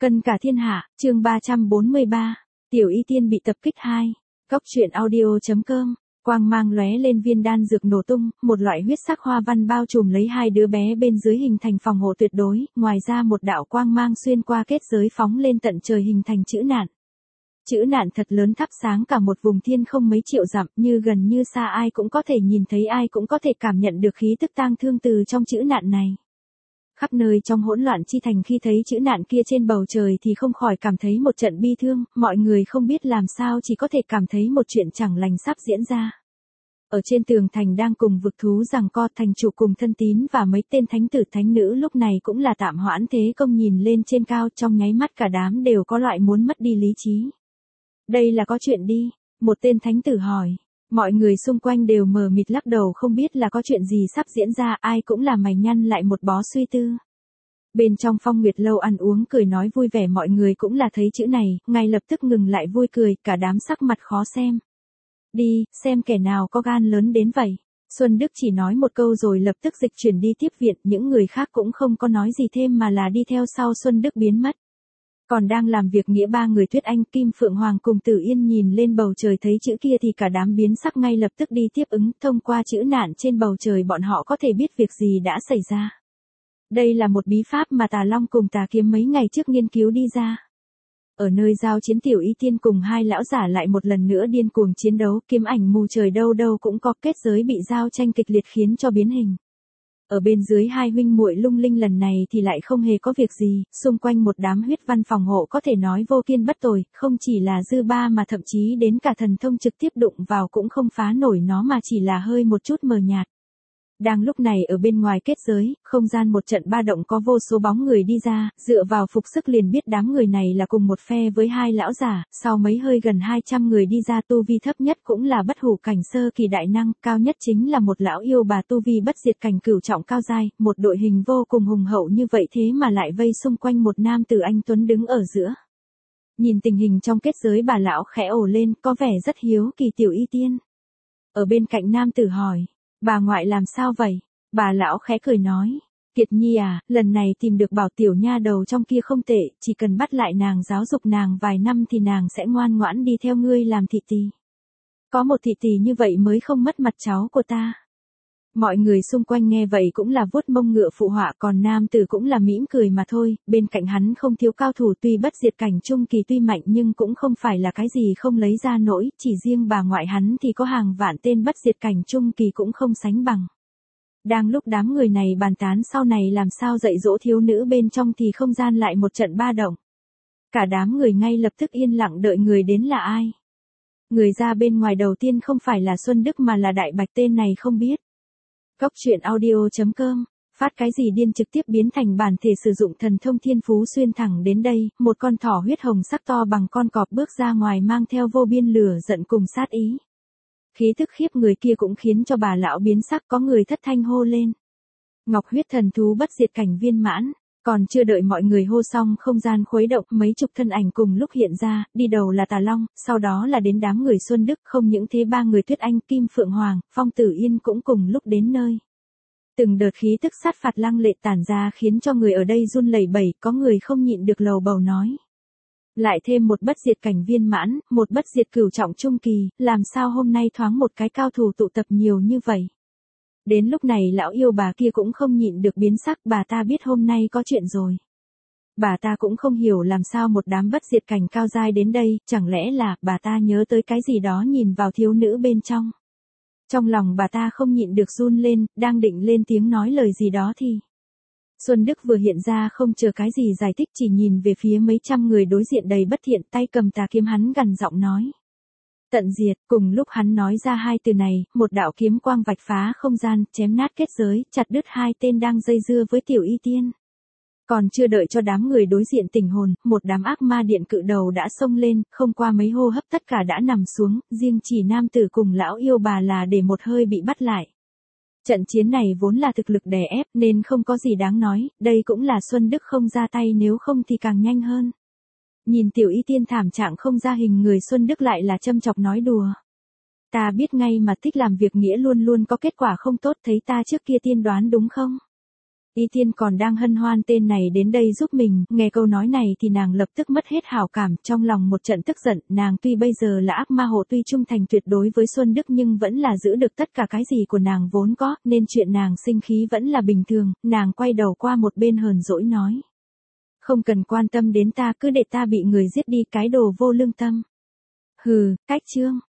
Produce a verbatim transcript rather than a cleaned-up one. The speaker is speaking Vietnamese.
Cân cả thiên hạ, chương ba trăm bốn mươi ba, Tiểu Y Tiên bị tập kích hai. Cốc truyện audio chấm com. Quang mang lóe lên, viên đan dược nổ tung, một loại huyết sắc hoa văn bao trùm lấy hai đứa bé bên dưới hình thành phòng hộ tuyệt đối, ngoài ra một đạo quang mang xuyên qua kết giới phóng lên tận trời hình thành chữ nạn. Chữ nạn thật lớn thắp sáng cả một vùng thiên không mấy triệu dặm, như gần như xa, ai cũng có thể nhìn thấy, ai cũng có thể cảm nhận được khí tức tang thương từ trong chữ nạn này. Khắp nơi trong hỗn loạn chi thành khi thấy chữ nạn kia trên bầu trời thì không khỏi cảm thấy một trận bi thương, mọi người không biết làm sao chỉ có thể cảm thấy một chuyện chẳng lành sắp diễn ra. Ở trên tường thành đang cùng vực thú giằng co, thành chủ cùng thân tín và mấy tên thánh tử thánh nữ lúc này cũng là tạm hoãn thế công, nhìn lên trên cao, trong nháy mắt cả đám đều có loại muốn mất đi lý trí. Đây là có chuyện đi, một tên thánh tử hỏi. Mọi người xung quanh đều mờ mịt lắc đầu không biết là có chuyện gì sắp diễn ra, ai cũng là mày nhăn lại một bó suy tư. Bên trong Phong Nguyệt lâu ăn uống cười nói vui vẻ, mọi người cũng là thấy chữ này, ngay lập tức ngừng lại vui cười, cả đám sắc mặt khó xem. Đi, xem kẻ nào có gan lớn đến vậy. Xuân Đức chỉ nói một câu rồi lập tức dịch chuyển đi tiếp viện, những người khác cũng không có nói gì thêm mà là đi theo sau Xuân Đức biến mất. Còn đang làm việc nghĩa ba người Tuyết Anh, Kim Phượng Hoàng cùng Tử Yên nhìn lên bầu trời thấy chữ kia thì cả đám biến sắc, ngay lập tức đi tiếp ứng, thông qua chữ nạn trên bầu trời bọn họ có thể biết việc gì đã xảy ra. Đây là một bí pháp mà Tà Long cùng Tà Kiếm mấy ngày trước nghiên cứu đi ra. Ở nơi giao chiến, Tiểu Y Tiên cùng hai lão giả lại một lần nữa điên cuồng chiến đấu, kiếm ảnh mù trời đâu đâu cũng có, kết giới bị giao tranh kịch liệt khiến cho biến hình. Ở bên dưới hai huynh muội Lung Linh lần này thì lại không hề có việc gì, xung quanh một đám huyết văn phòng hộ có thể nói vô kiên bất tồi, không chỉ là dư ba mà thậm chí đến cả thần thông trực tiếp đụng vào cũng không phá nổi nó mà chỉ là hơi một chút mờ nhạt. Đang lúc này ở bên ngoài kết giới, không gian một trận ba động, có vô số bóng người đi ra, dựa vào phục sức liền biết đám người này là cùng một phe với hai lão giả, sau mấy hơi gần hai trăm người đi ra, tu vi thấp nhất cũng là bất hủ cảnh sơ kỳ đại năng, cao nhất chính là một lão yêu bà tu vi bất diệt cảnh cửu trọng cao giai, một đội hình vô cùng hùng hậu như vậy thế mà lại vây xung quanh một nam tử anh tuấn đứng ở giữa. Nhìn tình hình trong kết giới, bà lão khẽ ồ lên, có vẻ rất hiếu kỳ Tiểu Y Tiên. Ở bên cạnh nam tử hỏi. Bà ngoại làm sao vậy? Bà lão khẽ cười nói. Kiệt Nhi à, lần này tìm được bảo tiểu nha đầu trong kia không tệ, chỉ cần bắt lại nàng, giáo dục nàng vài năm thì nàng sẽ ngoan ngoãn đi theo ngươi làm thị tỳ. Có một thị tỳ như vậy mới không mất mặt cháu của ta. Mọi người xung quanh nghe vậy cũng là vuốt mông ngựa phụ họa, còn nam tử cũng là mỉm cười mà thôi, bên cạnh hắn không thiếu cao thủ, tuy bất diệt cảnh trung kỳ tuy mạnh nhưng cũng không phải là cái gì không lấy ra nổi, chỉ riêng bà ngoại hắn thì có hàng vạn tên bất diệt cảnh trung kỳ cũng không sánh bằng. Đang lúc đám người này bàn tán sau này làm sao dạy dỗ thiếu nữ bên trong thì không gian lại một trận ba động. Cả đám người ngay lập tức yên lặng đợi người đến là ai. Người ra bên ngoài đầu tiên không phải là Xuân Đức mà là Đại Bạch, tên này không biết. Cốc truyện audio chấm com, phát cái gì điên trực tiếp biến thành bản thể sử dụng thần thông thiên phú xuyên thẳng đến đây, một con thỏ huyết hồng sắc to bằng con cọp bước ra ngoài mang theo vô biên lửa giận cùng sát ý. Khí tức khiếp người kia cũng khiến cho bà lão biến sắc, có người thất thanh hô lên. Ngọc huyết thần thú bất diệt cảnh viên mãn. Còn chưa đợi mọi người hô xong, không gian khuấy động, mấy chục thân ảnh cùng lúc hiện ra, đi đầu là Tà Long, sau đó là đến đám người Xuân Đức, không những thế ba người Tuyết Anh, Kim Phượng Hoàng, Phong Tử Yên cũng cùng lúc đến nơi. Từng đợt khí tức sát phạt lăng lệ tản ra khiến cho người ở đây run lẩy bẩy, có người không nhịn được lầu bầu nói. Lại thêm một bất diệt cảnh viên mãn, một bất diệt cửu trọng trung kỳ, làm sao hôm nay thoáng một cái cao thủ tụ tập nhiều như vậy. Đến lúc này lão yêu bà kia cũng không nhịn được biến sắc, bà ta biết hôm nay có chuyện rồi. Bà ta cũng không hiểu làm sao một đám bất diệt cảnh cao giai đến đây, chẳng lẽ là bà ta nhớ tới cái gì đó nhìn vào thiếu nữ bên trong. Trong lòng bà ta không nhịn được run lên, đang định lên tiếng nói lời gì đó thì. Xuân Đức vừa hiện ra không chờ cái gì giải thích, chỉ nhìn về phía mấy trăm người đối diện đầy bất thiện, tay cầm tà kiếm hắn gằn giọng nói. Tận diệt. Cùng lúc hắn nói ra hai từ này, một đạo kiếm quang vạch phá không gian, chém nát kết giới, chặt đứt hai tên đang dây dưa với Tiểu Y Tiên. Còn chưa đợi cho đám người đối diện tỉnh hồn, một đám ác ma điện cự đầu đã xông lên, không qua mấy hô hấp tất cả đã nằm xuống, riêng chỉ nam tử cùng lão yêu bà là để một hơi bị bắt lại. Trận chiến này vốn là thực lực đè ép nên không có gì đáng nói, đây cũng là Xuân Đức không ra tay, nếu không thì càng nhanh hơn. Nhìn Tiểu Y Tiên thảm trạng không ra hình người, Xuân Đức lại là châm chọc nói đùa. Ta biết ngay mà, thích làm việc nghĩa luôn luôn có kết quả không tốt, thấy ta trước kia tiên đoán đúng không? Y Tiên còn đang hân hoan tên này đến đây giúp mình, nghe câu nói này thì nàng lập tức mất hết hảo cảm, trong lòng một trận tức giận, nàng tuy bây giờ là ác ma hộ tuy trung thành tuyệt đối với Xuân Đức nhưng vẫn là giữ được tất cả cái gì của nàng vốn có, nên chuyện nàng sinh khí vẫn là bình thường, nàng quay đầu qua một bên hờn dỗi nói. Không cần quan tâm đến ta, cứ để ta bị người giết đi, cái đồ vô lương tâm. Hừ, cách trương.